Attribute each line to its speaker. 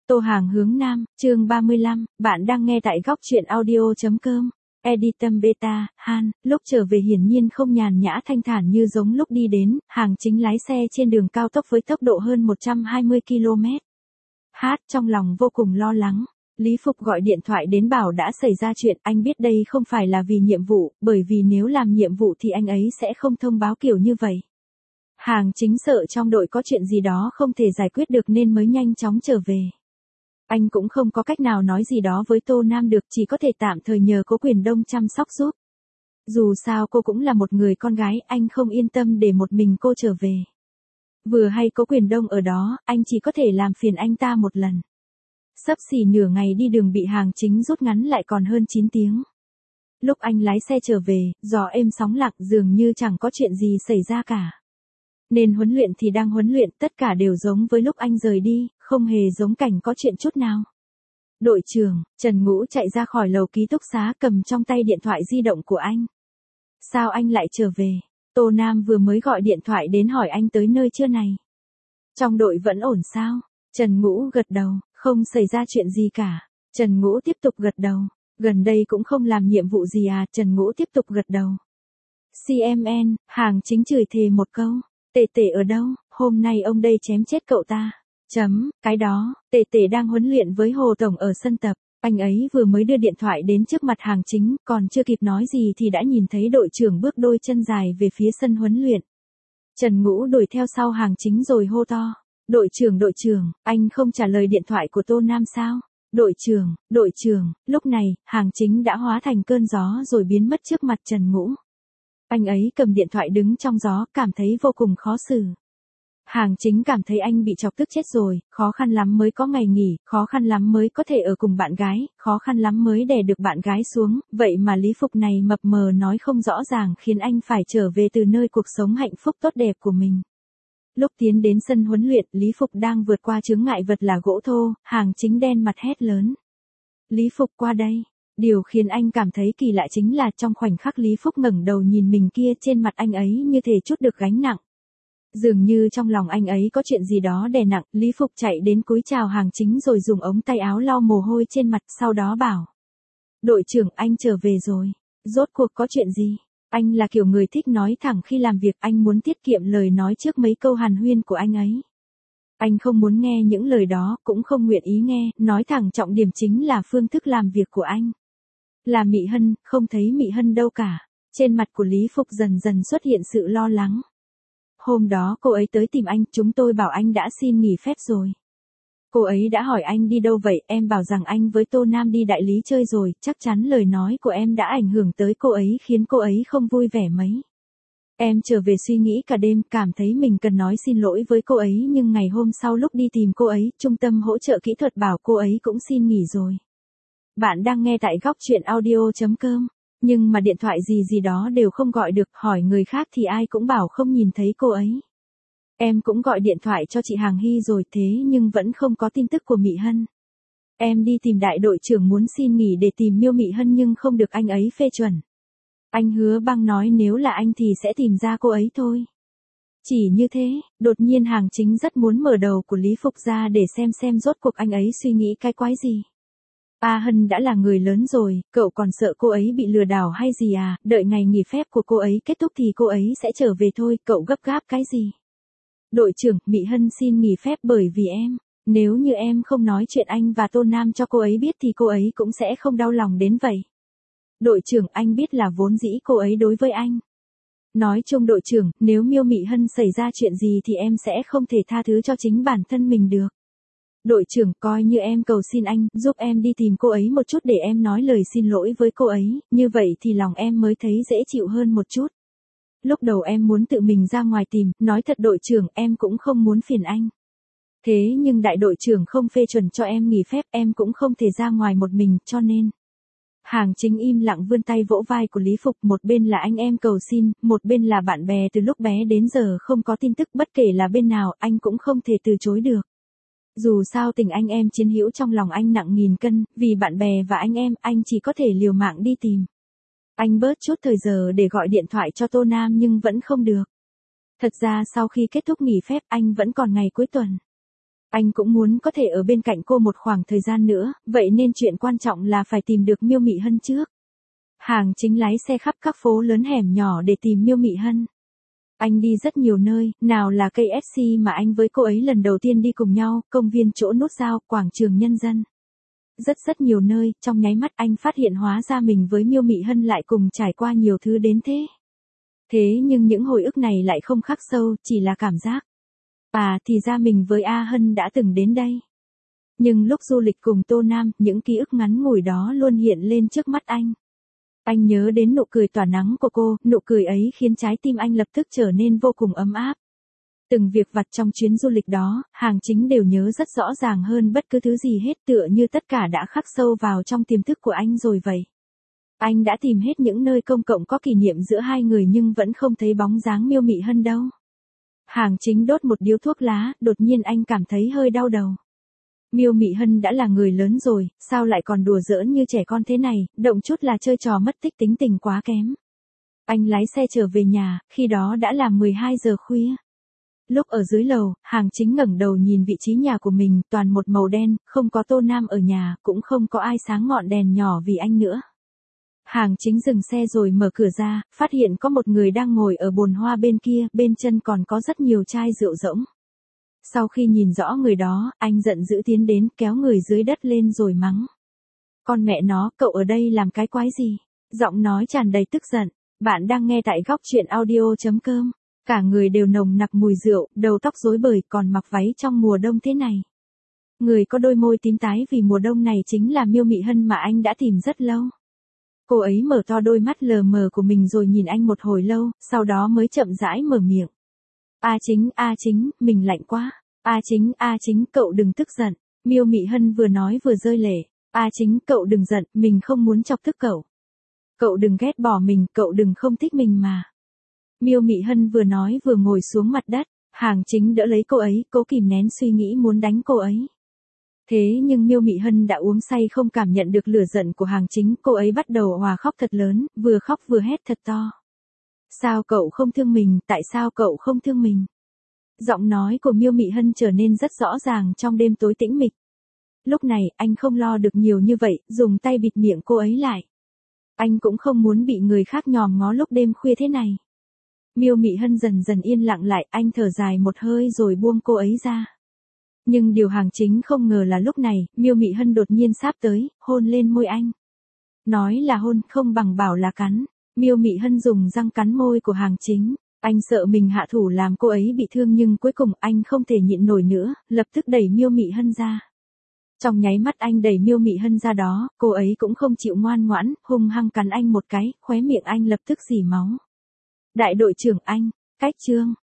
Speaker 1: Tô Hàng hướng Nam, chương 35, bạn đang nghe tại góc truyện audio.com. Editum Beta, Han, lúc trở về hiển nhiên không nhàn nhã thanh thản như giống lúc đi đến, Hàng Chính lái xe trên đường cao tốc với tốc độ hơn 120 km. Trong lòng vô cùng lo lắng. Lý Phục gọi điện thoại đến bảo đã xảy ra chuyện, anh biết đây không phải là vì nhiệm vụ, bởi vì nếu làm nhiệm vụ thì anh ấy sẽ không thông báo kiểu như vậy. Hàng Chính sợ trong đội có chuyện gì đó không thể giải quyết được nên mới nhanh chóng trở về. Anh cũng không có cách nào nói gì đó với Tô Nam được, chỉ có thể tạm thời nhờ Cố Quyền Đông chăm sóc giúp. Dù sao cô cũng là một người con gái, anh không yên tâm để một mình cô trở về. Vừa hay Cố Quyền Đông ở đó, anh chỉ có thể làm phiền anh ta một lần. Xấp xỉ nửa ngày đi đường bị Hàng Chính rút ngắn lại còn hơn 9 tiếng. Lúc anh lái xe trở về, gió êm sóng lặng dường như chẳng có chuyện gì xảy ra cả. Nên huấn luyện thì đang huấn luyện, tất cả đều giống với lúc anh rời đi, không hề giống cảnh có chuyện chút nào. Đội trưởng, Trần Ngũ chạy ra khỏi lầu ký túc xá cầm trong tay điện thoại di động của anh. Sao anh lại trở về? Tô Nam vừa mới gọi điện thoại đến hỏi anh tới nơi chưa này. Trong đội vẫn ổn sao? Trần Ngũ gật đầu, không xảy ra chuyện gì cả. Trần Ngũ tiếp tục gật đầu, gần đây cũng không làm nhiệm vụ gì à? Trần Ngũ tiếp tục gật đầu. CMN, Hàng Chính chửi thề một câu. Tệ tệ ở đâu, hôm nay ông đây chém chết cậu ta. Cái đó, tệ tệ đang huấn luyện với Hồ Tổng ở sân tập. Anh ấy vừa mới đưa điện thoại đến trước mặt Hàng Chính, còn chưa kịp nói gì thì đã nhìn thấy đội trưởng bước đôi chân dài về phía sân huấn luyện. Trần Ngũ đuổi theo sau Hàng Chính rồi hô to. Đội trưởng, anh không trả lời điện thoại của Tô Nam sao? Đội trưởng, lúc này, Hàng Chính đã hóa thành cơn gió rồi biến mất trước mặt Trần Ngũ. Anh ấy cầm điện thoại đứng trong gió, cảm thấy vô cùng khó xử. Hàng Chính cảm thấy anh bị chọc tức chết rồi, khó khăn lắm mới có ngày nghỉ, khó khăn lắm mới có thể ở cùng bạn gái, khó khăn lắm mới đè được bạn gái xuống, vậy mà Lý Phục này mập mờ nói không rõ ràng khiến anh phải trở về từ nơi cuộc sống hạnh phúc tốt đẹp của mình. Lúc tiến đến sân huấn luyện, Lý Phục đang vượt qua chướng ngại vật là gỗ thô, Hàng Chính đen mặt hét lớn. Lý Phục qua đây. Điều khiến anh cảm thấy kỳ lạ chính là trong khoảnh khắc Lý Phúc ngẩng đầu nhìn mình kia, trên mặt anh ấy như thể trút được gánh nặng. Dường như trong lòng anh ấy có chuyện gì đó đè nặng, Lý Phục chạy đến cúi chào Hàng Chính rồi dùng ống tay áo lau mồ hôi trên mặt, sau đó bảo. Đội trưởng, anh trở về rồi. Rốt cuộc có chuyện gì? Anh là kiểu người thích nói thẳng khi làm việc, anh muốn tiết kiệm lời nói trước mấy câu hàn huyên của anh ấy. Anh không muốn nghe những lời đó, cũng không nguyện ý nghe, nói thẳng trọng điểm chính là phương thức làm việc của anh. Là Mị Hân, không thấy Mị Hân đâu cả. Trên mặt của Lý Phục dần dần xuất hiện sự lo lắng. Hôm đó cô ấy tới tìm anh, chúng tôi bảo anh đã xin nghỉ phép rồi. Cô ấy đã hỏi anh đi đâu vậy, em bảo rằng anh với Tô Nam đi đại lý chơi rồi, chắc chắn lời nói của em đã ảnh hưởng tới cô ấy khiến cô ấy không vui vẻ mấy. Em trở về suy nghĩ cả đêm, cảm thấy mình cần nói xin lỗi với cô ấy, nhưng ngày hôm sau lúc đi tìm cô ấy, trung tâm hỗ trợ kỹ thuật bảo cô ấy cũng xin nghỉ rồi. Bạn đang nghe tại góc truyện audio.com, nhưng mà điện thoại gì đó đều không gọi được, hỏi người khác thì ai cũng bảo không nhìn thấy cô ấy. Em cũng gọi điện thoại cho chị Hàng Hy rồi thế nhưng vẫn không có tin tức của Mị Hân. Em đi tìm đại đội trưởng muốn xin nghỉ để tìm Miêu Mị Hân nhưng không được anh ấy phê chuẩn. Anh hứa băng nói nếu là anh thì sẽ tìm ra cô ấy thôi. Chỉ như thế, đột nhiên Hàng Chính rất muốn mở đầu của Lý Phục ra để xem rốt cuộc anh ấy suy nghĩ cái quái gì. A Hân đã là người lớn rồi, cậu còn sợ cô ấy bị lừa đảo hay gì à, đợi ngày nghỉ phép của cô ấy kết thúc thì cô ấy sẽ trở về thôi, cậu gấp gáp cái gì. Đội trưởng, Mị Hân xin nghỉ phép bởi vì em, nếu như em không nói chuyện anh và Tô Nam cho cô ấy biết thì cô ấy cũng sẽ không đau lòng đến vậy. Đội trưởng, anh biết là vốn dĩ cô ấy đối với anh. Nói chung đội trưởng, nếu Miêu Mị Hân xảy ra chuyện gì thì em sẽ không thể tha thứ cho chính bản thân mình được. Đội trưởng, coi như em cầu xin anh, giúp em đi tìm cô ấy một chút để em nói lời xin lỗi với cô ấy, như vậy thì lòng em mới thấy dễ chịu hơn một chút. Lúc đầu em muốn tự mình ra ngoài tìm, nói thật đội trưởng, em cũng không muốn phiền anh. Thế nhưng đại đội trưởng không phê chuẩn cho em nghỉ phép, em cũng không thể ra ngoài một mình, cho nên. Hàng Chính im lặng vươn tay vỗ vai của Lý Phục, một bên là anh em cầu xin, một bên là bạn bè từ lúc bé đến giờ không có tin tức, bất kể là bên nào, anh cũng không thể từ chối được. Dù sao tình anh em chiến hữu trong lòng anh nặng nghìn cân, vì bạn bè và anh em, anh chỉ có thể liều mạng đi tìm. Anh bớt chút thời giờ để gọi điện thoại cho Tô Nam nhưng vẫn không được. Thật ra sau khi kết thúc nghỉ phép anh vẫn còn ngày cuối tuần. Anh cũng muốn có thể ở bên cạnh cô một khoảng thời gian nữa, vậy nên chuyện quan trọng là phải tìm được Miêu Mị Hân trước. Hàng Chính lái xe khắp các phố lớn hẻm nhỏ để tìm Miêu Mị Hân. Anh đi rất nhiều nơi, nào là KFC mà anh với cô ấy lần đầu tiên đi cùng nhau, công viên chỗ nút giao, quảng trường Nhân dân. Rất nhiều nơi, trong nháy mắt anh phát hiện hóa ra mình với Miêu Mị Hân lại cùng trải qua nhiều thứ đến thế. Thế nhưng những hồi ức này lại không khắc sâu, chỉ là cảm giác. Thì ra mình với A Hân đã từng đến đây. Nhưng lúc du lịch cùng Tô Nam, những ký ức ngắn ngủi đó luôn hiện lên trước mắt anh. Anh nhớ đến nụ cười tỏa nắng của cô, nụ cười ấy khiến trái tim anh lập tức trở nên vô cùng ấm áp. Từng việc vặt trong chuyến du lịch đó, Hàng Chính đều nhớ rất rõ ràng hơn bất cứ thứ gì hết, tựa như tất cả đã khắc sâu vào trong tiềm thức của anh rồi vậy. Anh đã tìm hết những nơi công cộng có kỷ niệm giữa hai người nhưng vẫn không thấy bóng dáng Miêu Mị Hân đâu. Hàng Chính đốt một điếu thuốc lá, đột nhiên anh cảm thấy hơi đau đầu. Miêu Mị Hân đã là người lớn rồi, sao lại còn đùa giỡn như trẻ con thế này, động chút là chơi trò mất tích, tính tình quá kém. Anh lái xe trở về nhà, khi đó đã là 12 giờ khuya. Lúc ở dưới lầu, Hàng Chính ngẩng đầu nhìn vị trí nhà của mình, toàn một màu đen, không có Tô Nam ở nhà, cũng không có ai sáng ngọn đèn nhỏ vì anh nữa. Hàng Chính dừng xe rồi mở cửa ra, phát hiện có một người đang ngồi ở bồn hoa bên kia, bên chân còn có rất nhiều chai rượu rỗng. Sau khi nhìn rõ người đó, anh giận dữ tiến đến, kéo người dưới đất lên rồi mắng. Con mẹ nó, cậu ở đây làm cái quái gì? Giọng nói tràn đầy tức giận. Bạn đang nghe tại góc truyện audio.com. Cả người đều nồng nặc mùi rượu, đầu tóc rối bời, còn mặc váy trong mùa đông thế này. Người có đôi môi tím tái vì mùa đông này chính là Miêu Mị Hân mà anh đã tìm rất lâu. Cô ấy mở to đôi mắt lờ mờ của mình rồi nhìn anh một hồi lâu, sau đó mới chậm rãi mở miệng. A Chính, mình lạnh quá. A Chính, cậu đừng tức giận. Miêu Mị Hân vừa nói vừa rơi lệ. A Chính, cậu đừng giận, mình không muốn chọc tức cậu. Cậu đừng ghét bỏ mình, cậu đừng không thích mình mà. Miêu Mị Hân vừa nói vừa ngồi xuống mặt đất. Hàng Chính đỡ lấy cô ấy, cố kìm nén suy nghĩ muốn đánh cô ấy. Thế nhưng Miêu Mị Hân đã uống say không cảm nhận được lửa giận của Hàng Chính, cô ấy bắt đầu òa khóc thật lớn, vừa khóc vừa hét thật to. Sao cậu không thương mình, tại sao cậu không thương mình? Giọng nói của Miêu Mị Hân trở nên rất rõ ràng trong đêm tối tĩnh mịch. Lúc này, anh không lo được nhiều như vậy, dùng tay bịt miệng cô ấy lại. Anh cũng không muốn bị người khác nhòm ngó lúc đêm khuya thế này. Miêu Mị Hân dần dần yên lặng lại, anh thở dài một hơi rồi buông cô ấy ra. Nhưng điều Hàng Chính không ngờ là lúc này, Miêu Mị Hân đột nhiên sáp tới, hôn lên môi anh. Nói là hôn, không bằng bảo là cắn. Miêu Mị Hân dùng răng cắn môi của Hàng Chính. Anh sợ mình hạ thủ làm cô ấy bị thương nhưng cuối cùng anh không thể nhịn nổi nữa, lập tức đẩy Miêu Mị Hân ra. Trong nháy mắt anh đẩy Miêu Mị Hân ra đó, cô ấy cũng không chịu ngoan ngoãn, hung hăng cắn anh một cái, khóe miệng anh lập tức rỉ máu. Đại đội trưởng anh, cách chương.